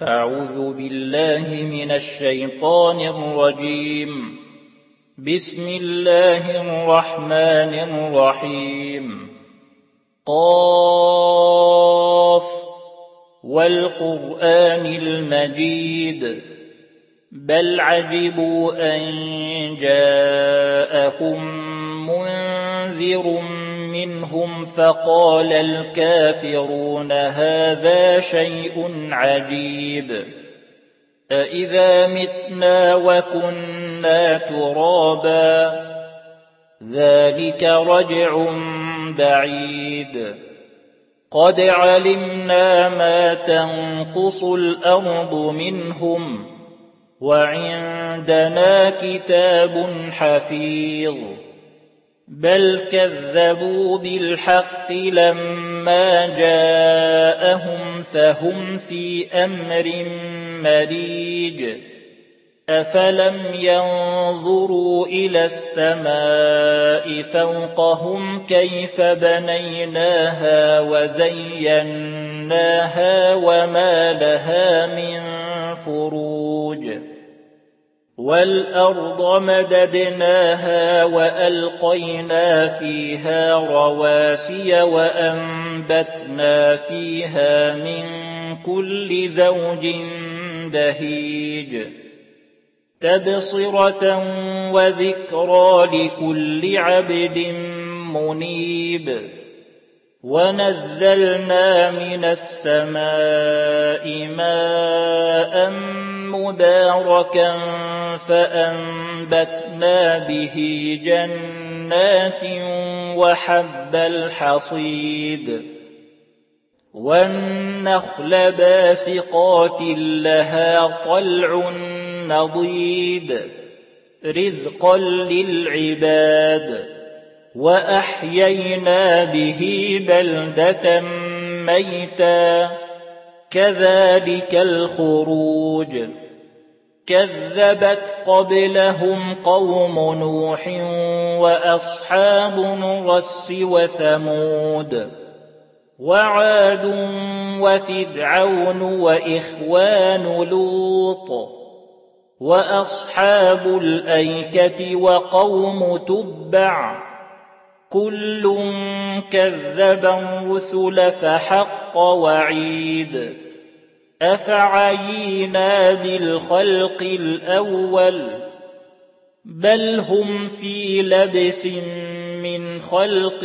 أعوذ بالله من الشيطان الرجيم. بسم الله الرحمن الرحيم. قاف والقرآن المجيد بل عجبوا أن جاءهم منذر منهم فقال الكافرون هذا شيء عجيب أإذا متنا وكنا ترابا ذلك رجع بعيد قد علمنا ما تنقص الأرض منهم وعندنا كتاب حفيظ بل كذبوا بالحق لما جاءهم فهم في أمر مريج أفلم ينظروا إلى السماء فوقهم كيف بنيناها وزيناها وما لها من فروج والأرض مددناها وألقينا فيها رواسي وأنبتنا فيها من كل زوج بهيج تبصرة وذكرى لكل عبد منيب ونزلنا من السماء ماء مباركا فأنبتنا به جنات وحب الحصيد والنخل باسقات لها طلع نضيد رزقا للعباد وأحيينا به بلدة ميتا كذلك الخروج كذبت قبلهم قوم نوح وأصحاب الرس وثمود وعاد وفرعون وإخوان لوط وأصحاب الأيكة وقوم تبع كل كذب الرسل فحق وعيد أفعينا بالخلق الأول بل هم في لبس من خلق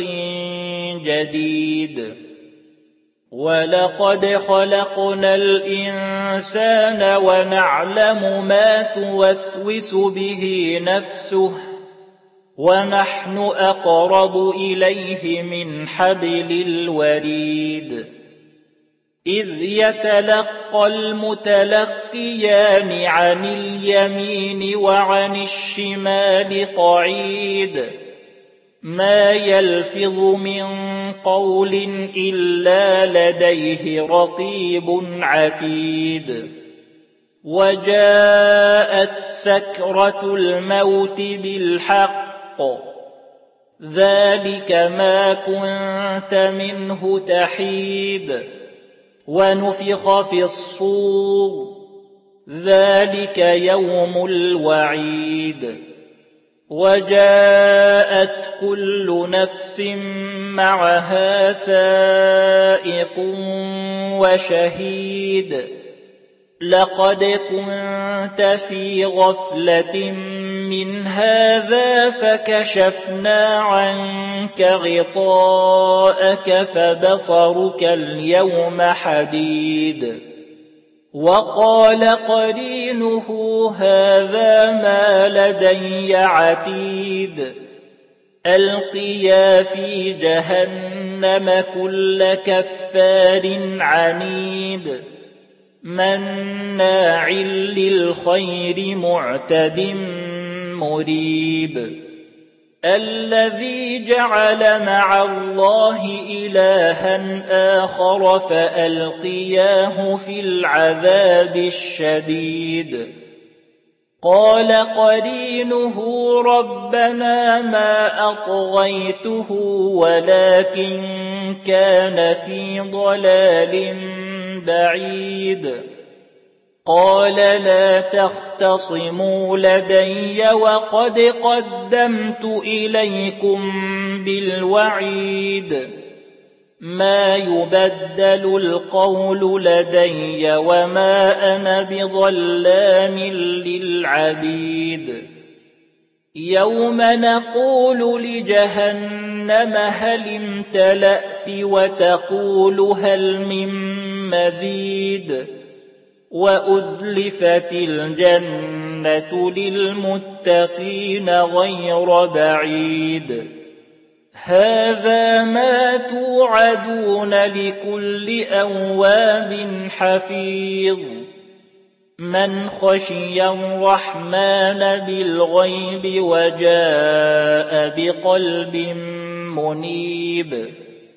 جديد ولقد خلقنا الإنسان ونعلم ما توسوس به نفسه ونحن أقرب إليه من حبل الوريد إذ يتلقى المتلقيان عن اليمين وعن الشمال قعيد ما يلفظ من قول إلا لديه رقيب عتيد وجاءت سكرة الموت بالحق ذلك ما كنت منه تحيد ونفخ في الصور ذلك يوم الوعيد وجاءت كل نفس معها سائق وشهيد لقد كنت في غفلة من هذا فكشفنا عنك غطاءك فبصرك اليوم حديد وقال قرينه هذا ما لدي عتيد ألقيا في جهنم كل كفار عنيد مناع للخير معتد مريب الذي جعل مع الله إلها آخر فألقياه في العذاب الشديد قال قرينه ربنا ما أطغيته ولكن كان في ضلال بعيد قال لا تختصموا لدي وقد قدمت إليكم بالوعيد ما يبدل القول لدي وما أنا بظلام للعبيد يوم نقول لجهنم هل امتلأت وتقول هل من مزيد وأزلفت الجنة للمتقين غير بعيد هذا ما توعدون لكل أواب حفيظ من خشي الرحمن بالغيب وجاء بقلب منيب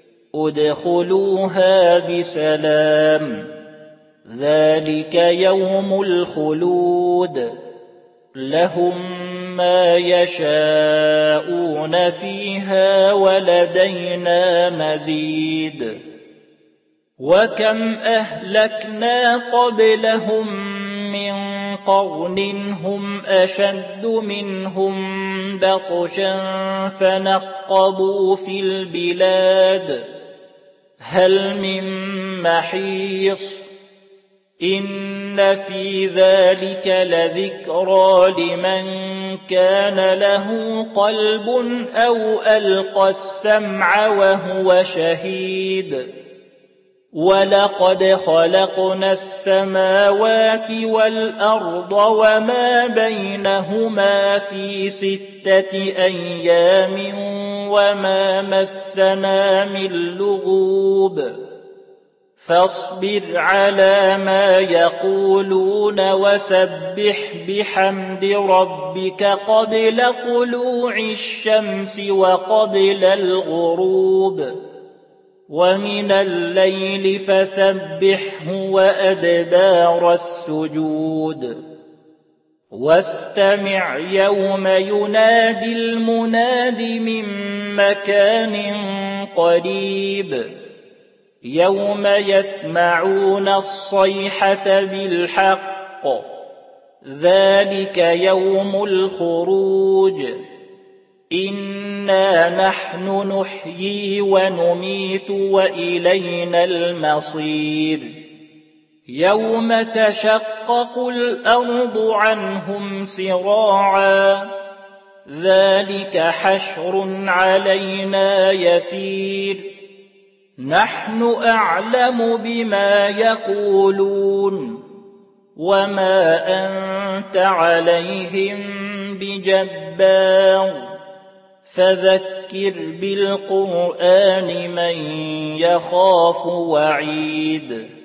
ادخلوها بسلام ذلك يوم الخلود لهم ما يشاءون فيها ولدينا مزيد وكم أهلكنا قبلهم من قرن هم أشد منهم بطشا فنقبوا في البلاد هل من محيص إن في ذلك لذكرى لمن كان له قلب أو ألقى السمع وهو شهيد ولقد خلقنا السماوات والأرض وما بينهما في 6 أيام وما مسنا من لغوب فاصبر على ما يقولون وسبح بحمد ربك قبل طلوع الشمس وقبل الغروب ومن الليل فسبحه وأدبار السجود واستمع يوم ينادي المناد من مكان قريب يوم يسمعون الصيحة بالحق ذلك يوم الخروج إنا نحن نحيي ونميت وإلينا المصير يوم تشقق الأرض عنهم سراعا ذلك حشر علينا يسير نحن أعلم بما يقولون وما أنت عليهم بجبار فذكر بالقرآن من يخاف وعيد